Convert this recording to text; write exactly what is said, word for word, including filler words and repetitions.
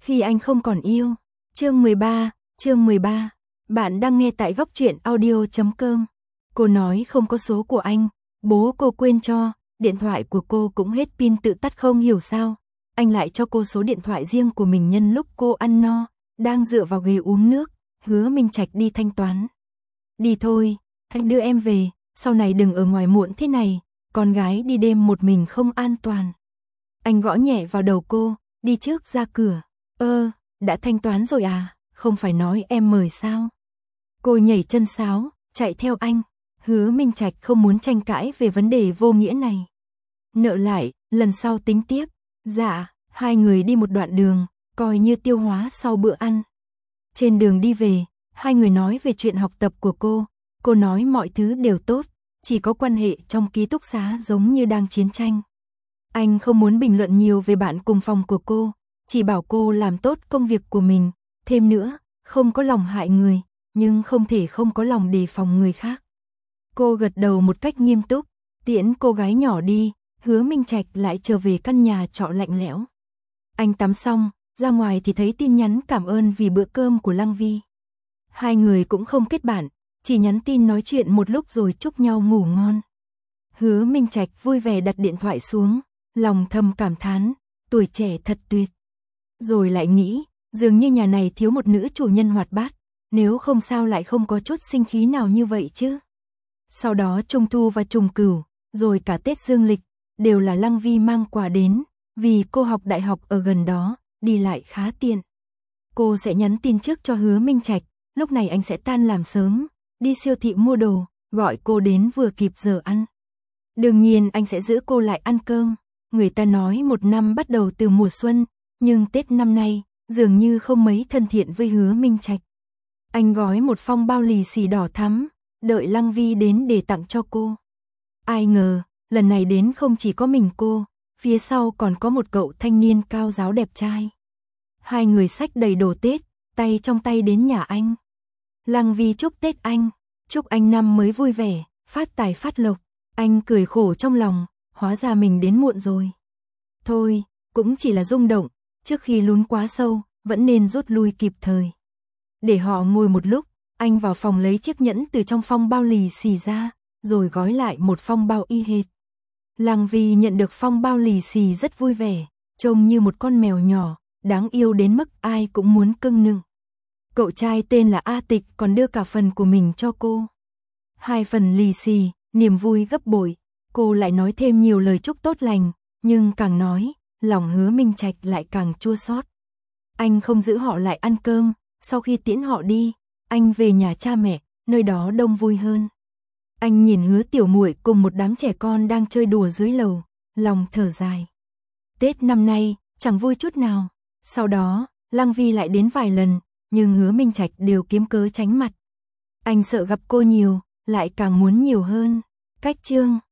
Khi anh không còn yêu. Chương mười ba, chương mười ba. Bạn đang nghe tại góc truyện audio chấm com. Cô nói không có số của anh, bố cô quên cho, điện thoại của cô cũng hết pin tự tắt không hiểu sao. Anh lại cho cô số điện thoại riêng của mình nhân lúc cô ăn no, đang dựa vào ghế uống nước, hứa Minh Trạch đi thanh toán. Đi thôi, anh đưa em về, sau này đừng ở ngoài muộn thế này, con gái đi đêm một mình không an toàn. Anh gõ nhẹ vào đầu cô, đi trước ra cửa. Ơ, đã thanh toán rồi à, không phải nói em mời sao? Cô nhảy chân sáo, chạy theo anh. Hứa Minh Trạch không muốn tranh cãi về vấn đề vô nghĩa này. Nợ lại, lần sau tính tiếp. Dạ, hai người đi một đoạn đường, coi như tiêu hóa sau bữa ăn. Trên đường đi về, hai người nói về chuyện học tập của cô. Cô nói mọi thứ đều tốt, chỉ có quan hệ trong ký túc xá giống như đang chiến tranh. Anh không muốn bình luận nhiều về bạn cùng phòng của cô, chỉ bảo cô làm tốt công việc của mình. Thêm nữa, không có lòng hại người, nhưng không thể không có lòng đề phòng người khác. Cô gật đầu một cách nghiêm túc, tiễn cô gái nhỏ đi, Hứa Minh Trạch lại trở về căn nhà trọ lạnh lẽo. Anh tắm xong, ra ngoài thì thấy tin nhắn cảm ơn vì bữa cơm của Lăng Vi. Hai người cũng không kết bạn, chỉ nhắn tin nói chuyện một lúc rồi chúc nhau ngủ ngon. Hứa Minh Trạch vui vẻ đặt điện thoại xuống, lòng thầm cảm thán, tuổi trẻ thật tuyệt. Rồi lại nghĩ, dường như nhà này thiếu một nữ chủ nhân hoạt bát, nếu không sao lại không có chút sinh khí nào như vậy chứ. Sau đó Trung Thu và Trùng Cửu, rồi cả Tết Dương Lịch, đều là Lăng Vi mang quà đến, vì cô học đại học ở gần đó, đi lại khá tiện. Cô sẽ nhắn tin trước cho Hứa Minh Trạch, lúc này anh sẽ tan làm sớm, đi siêu thị mua đồ, gọi cô đến vừa kịp giờ ăn. Đương nhiên anh sẽ giữ cô lại ăn cơm. Người ta nói một năm bắt đầu từ mùa xuân, nhưng Tết năm nay, dường như không mấy thân thiện với Hứa Minh Trạch. Anh gói một phong bao lì xì đỏ thắm, đợi Lăng Vi đến để tặng cho cô. Ai ngờ, lần này đến không chỉ có mình cô, phía sau còn có một cậu thanh niên cao ráo đẹp trai. Hai người xách đầy đồ Tết, tay trong tay đến nhà anh. Lăng Vi chúc Tết anh, chúc anh năm mới vui vẻ, phát tài phát lộc. Anh cười khổ trong lòng, hóa ra mình đến muộn rồi. Thôi, cũng chỉ là rung động, trước khi lún quá sâu, vẫn nên rút lui kịp thời. Để họ ngồi một lúc, anh vào phòng lấy chiếc nhẫn từ trong phong bao lì xì ra, rồi gói lại một phong bao y hệt. Lăng Vi nhận được phong bao lì xì rất vui vẻ, trông như một con mèo nhỏ, đáng yêu đến mức ai cũng muốn cưng nựng. Cậu trai tên là A Tịch còn đưa cả phần của mình cho cô. Hai phần lì xì, niềm vui gấp bội, cô lại nói thêm nhiều lời chúc tốt lành, nhưng càng nói, lòng Hứa Minh Trạch lại càng chua xót. Anh không giữ họ lại ăn cơm, sau khi tiễn họ đi, anh về nhà cha mẹ, nơi đó đông vui hơn. Anh nhìn Hứa tiểu muội cùng một đám trẻ con đang chơi đùa dưới lầu, lòng thở dài. Tết năm nay, chẳng vui chút nào. Sau đó, Lăng Vi lại đến vài lần, nhưng Hứa Minh Trạch đều kiếm cớ tránh mặt. Anh sợ gặp cô nhiều, lại càng muốn nhiều hơn. Cách chương